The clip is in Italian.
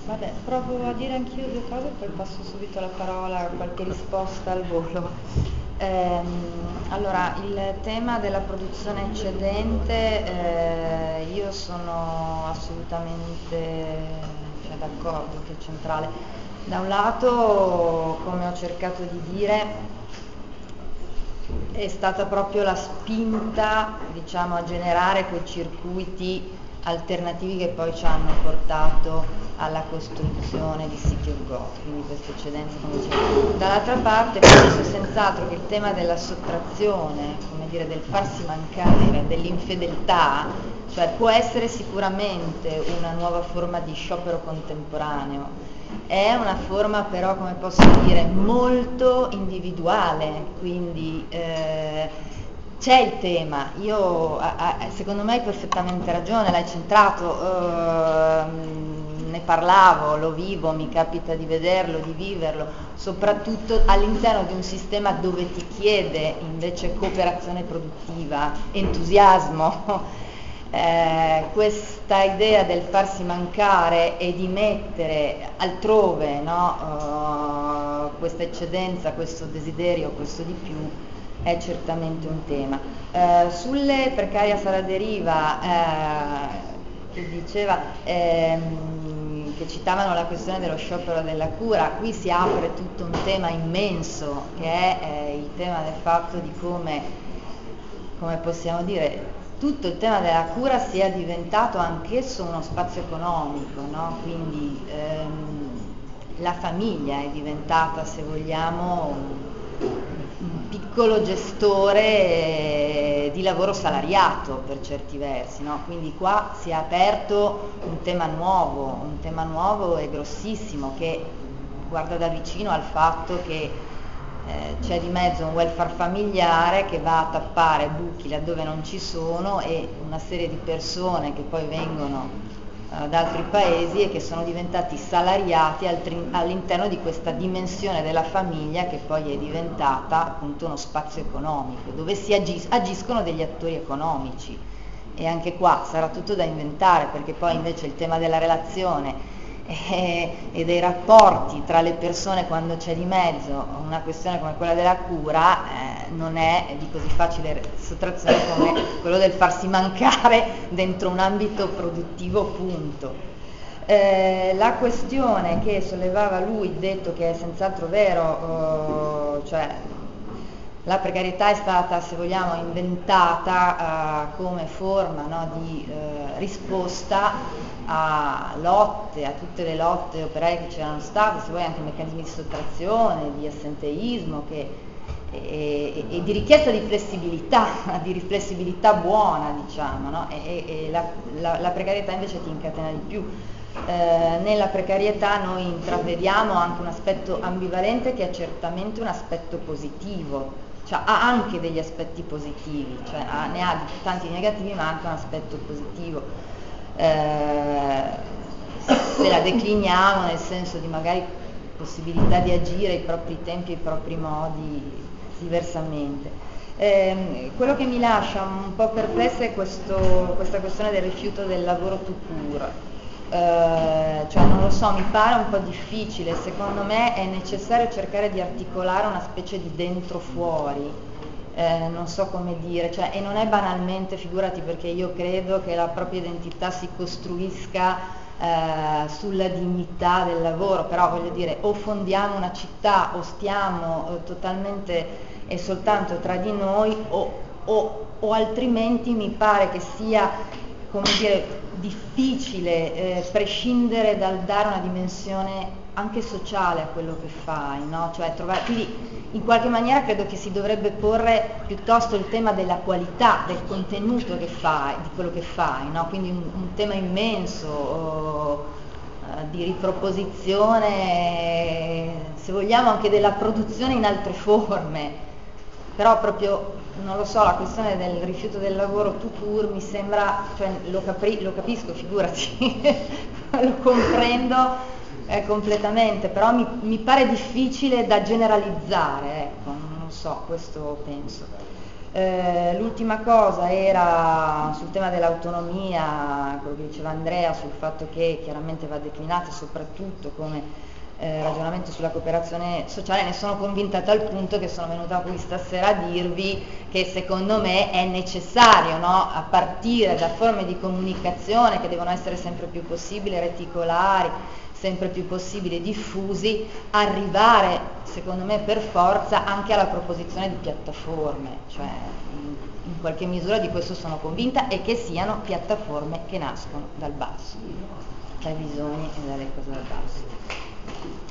Vabbè, provo a dire anch'io due cose, poi passo subito la parola a qualche risposta al volo. Allora, il tema della produzione eccedente, io sono assolutamente d'accordo che è centrale. Da un lato, come ho cercato di dire, è stata proprio la spinta, diciamo, a generare quei circuiti alternativi che poi ci hanno portato alla costruzione di City of God, quindi queste eccedenze come dicevo. Dall'altra parte penso senz'altro che il tema della sottrazione, come dire, del farsi mancare, dell'infedeltà, cioè può essere sicuramente una nuova forma di sciopero contemporaneo, è una forma però, come posso dire, molto individuale, quindi c'è il tema, secondo me hai perfettamente ragione, l'hai centrato, ne parlavo, lo vivo, mi capita di vederlo, di viverlo, soprattutto all'interno di un sistema dove ti chiede invece cooperazione produttiva, entusiasmo. Questa idea del farsi mancare e di mettere altrove, no, questa eccedenza, questo desiderio, questo di più è certamente un tema. Sulle precarias alla deriva, che diceva, che citavano la questione dello sciopero della cura, qui si apre tutto un tema immenso che è il tema del fatto di come possiamo dire, tutto il tema della cura sia diventato anch'esso uno spazio economico, no? Quindi la famiglia è diventata, se vogliamo, un piccolo gestore di lavoro salariato per certi versi, no? Quindi qua si è aperto un tema nuovo e grossissimo che guarda da vicino al fatto che c'è di mezzo un welfare familiare che va a tappare buchi laddove non ci sono e una serie di persone che poi vengono da altri paesi e che sono diventati salariati all'interno di questa dimensione della famiglia che poi è diventata appunto uno spazio economico dove si agiscono degli attori economici, e anche qua sarà tutto da inventare, perché poi invece il tema della relazione e dei rapporti tra le persone quando c'è di mezzo una questione come quella della cura non è di così facile sottrazione come quello del farsi mancare dentro un ambito produttivo, punto. La questione che sollevava lui, detto che è senz'altro vero, cioè la precarietà è stata, se vogliamo, inventata come forma, no, di risposta a lotte, a tutte le lotte operaie che c'erano state, se vuoi anche meccanismi di sottrazione, di assenteismo e di richiesta di flessibilità buona, diciamo, no? E la precarietà invece ti incatena di più. Nella precarietà noi intravediamo anche un aspetto ambivalente che è certamente un aspetto positivo, cioè ha anche degli aspetti positivi, cioè ne ha tanti negativi ma anche un aspetto positivo. Se la decliniamo nel senso di magari possibilità di agire i propri tempi e i propri modi diversamente. Quello che mi lascia un po' perplessa è questa questione del rifiuto del lavoro tout court. Cioè non lo so, mi pare un po' difficile, secondo me è necessario cercare di articolare una specie di dentro fuori, non so come dire, cioè, e non è banalmente, figurati, perché io credo che la propria identità si costruisca sulla dignità del lavoro, però voglio dire, o fondiamo una città o stiamo totalmente e soltanto tra di noi o altrimenti mi pare che sia, come dire, difficile prescindere dal dare una dimensione anche sociale a quello che fai, no? Cioè quindi in qualche maniera credo che si dovrebbe porre piuttosto il tema della qualità del contenuto che fai, di quello che fai, no? Quindi un tema immenso di riproposizione, se vogliamo anche della produzione in altre forme, però proprio, non lo so, la questione del rifiuto del lavoro tout court mi sembra, cioè lo capisco, figurati, lo comprendo completamente, però mi pare difficile da generalizzare, ecco, non so, questo penso. L'ultima cosa era sul tema dell'autonomia, quello che diceva Andrea, sul fatto che chiaramente va declinata soprattutto come ragionamento sulla cooperazione sociale. Ne sono convinta a tal punto che sono venuta qui stasera a dirvi che secondo me è necessario, no? A partire da forme di comunicazione che devono essere sempre più possibili, reticolari, sempre più possibili diffusi, arrivare secondo me per forza anche alla proposizione di piattaforme, cioè in qualche misura di questo sono convinta, e che siano piattaforme che nascono dal basso, dai bisogni e dalle cose dal basso.